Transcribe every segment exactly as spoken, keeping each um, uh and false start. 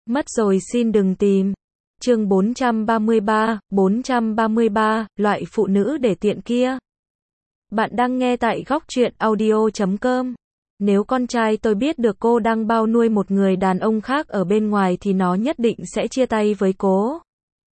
Mất rồi xin đừng tìm. Chương bốn trăm ba mươi ba, bốn trăm ba mươi ba, loại phụ nữ để tiện kia. Bạn đang nghe tại góc truyện audio chấm com. Nếu con trai tôi biết được cô đang bao nuôi một người đàn ông khác ở bên ngoài thì nó nhất định sẽ chia tay với cô.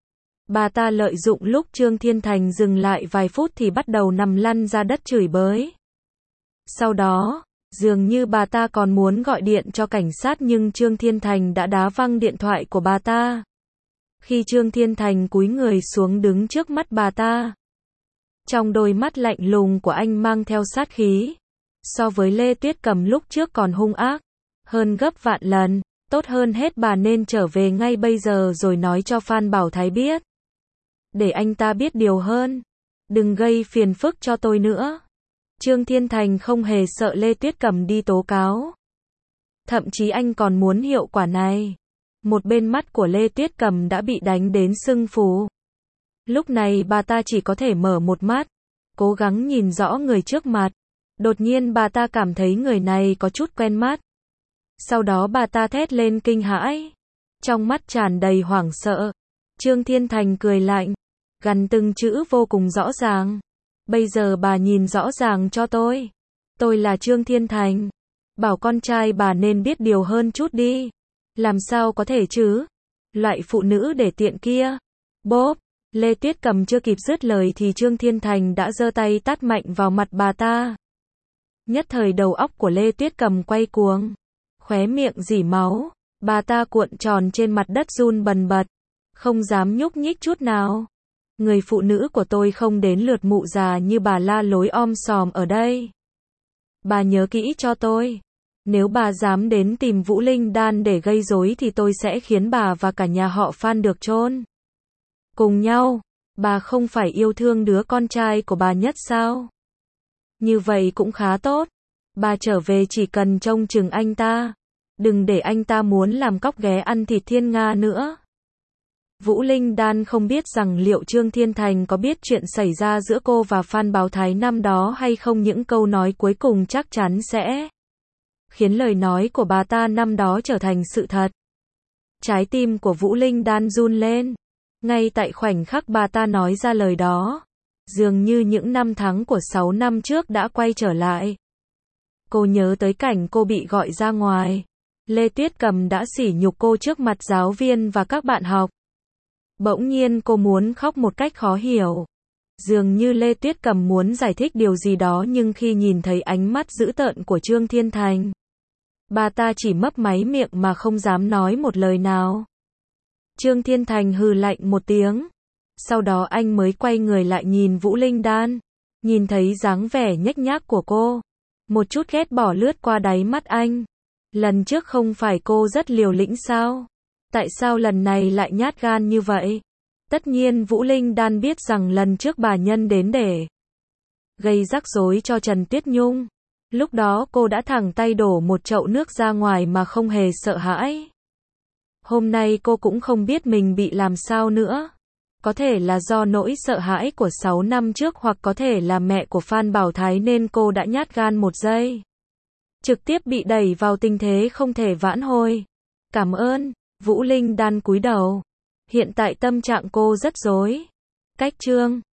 Bà ta lợi dụng lúc Trương Thiên Thành dừng lại vài phút thì bắt đầu nằm lăn ra đất chửi bới. Sau đó, dường như bà ta còn muốn gọi điện cho cảnh sát nhưng Trương Thiên Thành đã đá văng điện thoại của bà ta. Khi Trương Thiên Thành cúi người xuống đứng trước mắt bà ta, trong đôi mắt lạnh lùng của anh mang theo sát khí. So với Lê Tuyết Cầm lúc trước còn hung ác hơn gấp vạn lần, tốt hơn hết bà nên trở về ngay bây giờ rồi nói cho Phan Bảo Thái biết. Để anh ta biết điều hơn. Đừng gây phiền phức cho tôi nữa. Trương Thiên Thành không hề sợ Lê Tuyết Cầm đi tố cáo. Thậm chí anh còn muốn hiệu quả này. Một bên mắt của Lê Tuyết Cầm đã bị đánh đến sưng phù. Lúc này bà ta chỉ có thể mở một mắt, cố gắng nhìn rõ người trước mặt. Đột nhiên bà ta cảm thấy người này có chút quen mắt. Sau đó bà ta thét lên kinh hãi. Trong mắt tràn đầy hoảng sợ. Trương Thiên Thành cười lạnh, gằn từng chữ vô cùng rõ ràng. Bây giờ bà nhìn rõ ràng cho tôi. Tôi là Trương Thiên Thành. Bảo con trai bà nên biết điều hơn chút đi. Làm sao có thể chứ? Loại phụ nữ để tiện kia. Bốp, Lê Tuyết Cầm chưa kịp dứt lời thì Trương Thiên Thành đã giơ tay tát mạnh vào mặt bà ta. Nhất thời đầu óc của Lê Tuyết Cầm quay cuồng. Khóe miệng rỉ máu. Bà ta cuộn tròn trên mặt đất run bần bật. Không dám nhúc nhích chút nào. Người phụ nữ của tôi không đến lượt mụ già như bà la lối om sòm ở đây. Bà nhớ kỹ cho tôi. Nếu bà dám đến tìm Vũ Linh Đan để gây rối thì tôi sẽ khiến bà và cả nhà họ Phan được chôn cùng nhau. Bà không phải yêu thương đứa con trai của bà nhất sao? Như vậy cũng khá tốt. Bà trở về chỉ cần trông chừng anh ta. Đừng để anh ta muốn làm cóc ghé ăn thịt thiên nga nữa. Vũ Linh Đan không biết rằng liệu Trương Thiên Thành có biết chuyện xảy ra giữa cô và Phan Bảo Thái năm đó hay không. Những câu nói cuối cùng chắc chắn sẽ khiến lời nói của bà ta năm đó trở thành sự thật. Trái tim của Vũ Linh Đan run lên. Ngay tại khoảnh khắc bà ta nói ra lời đó, dường như những năm tháng của sáu năm trước đã quay trở lại. Cô nhớ tới cảnh cô bị gọi ra ngoài. Lê Tuyết Cầm đã sỉ nhục cô trước mặt giáo viên và các bạn học. Bỗng nhiên cô muốn khóc một cách khó hiểu. Dường như Lê Tuyết Cầm muốn giải thích điều gì đó nhưng khi nhìn thấy ánh mắt dữ tợn của Trương Thiên Thành, bà ta chỉ mấp máy miệng mà không dám nói một lời nào. Trương Thiên Thành hừ lạnh một tiếng. Sau đó anh mới quay người lại nhìn Vũ Linh Đan. Nhìn thấy dáng vẻ nhếch nhác của cô, một chút ghét bỏ lướt qua đáy mắt anh. Lần trước không phải cô rất liều lĩnh sao? Tại sao lần này lại nhát gan như vậy? Tất nhiên Vũ Linh Đan biết rằng lần trước bà Nhân đến để gây rắc rối cho Trần Tuyết Nhung. Lúc đó cô đã thẳng tay đổ một chậu nước ra ngoài mà không hề sợ hãi. Hôm nay cô cũng không biết mình bị làm sao nữa. Có thể là do nỗi sợ hãi của sáu năm trước hoặc có thể là mẹ của Phan Bảo Thái nên cô đã nhát gan một giây. Trực tiếp bị đẩy vào tình thế không thể vãn hồi. Cảm ơn. Vũ Linh Đan cúi đầu. Hiện tại tâm trạng cô rất rối. Cách Trương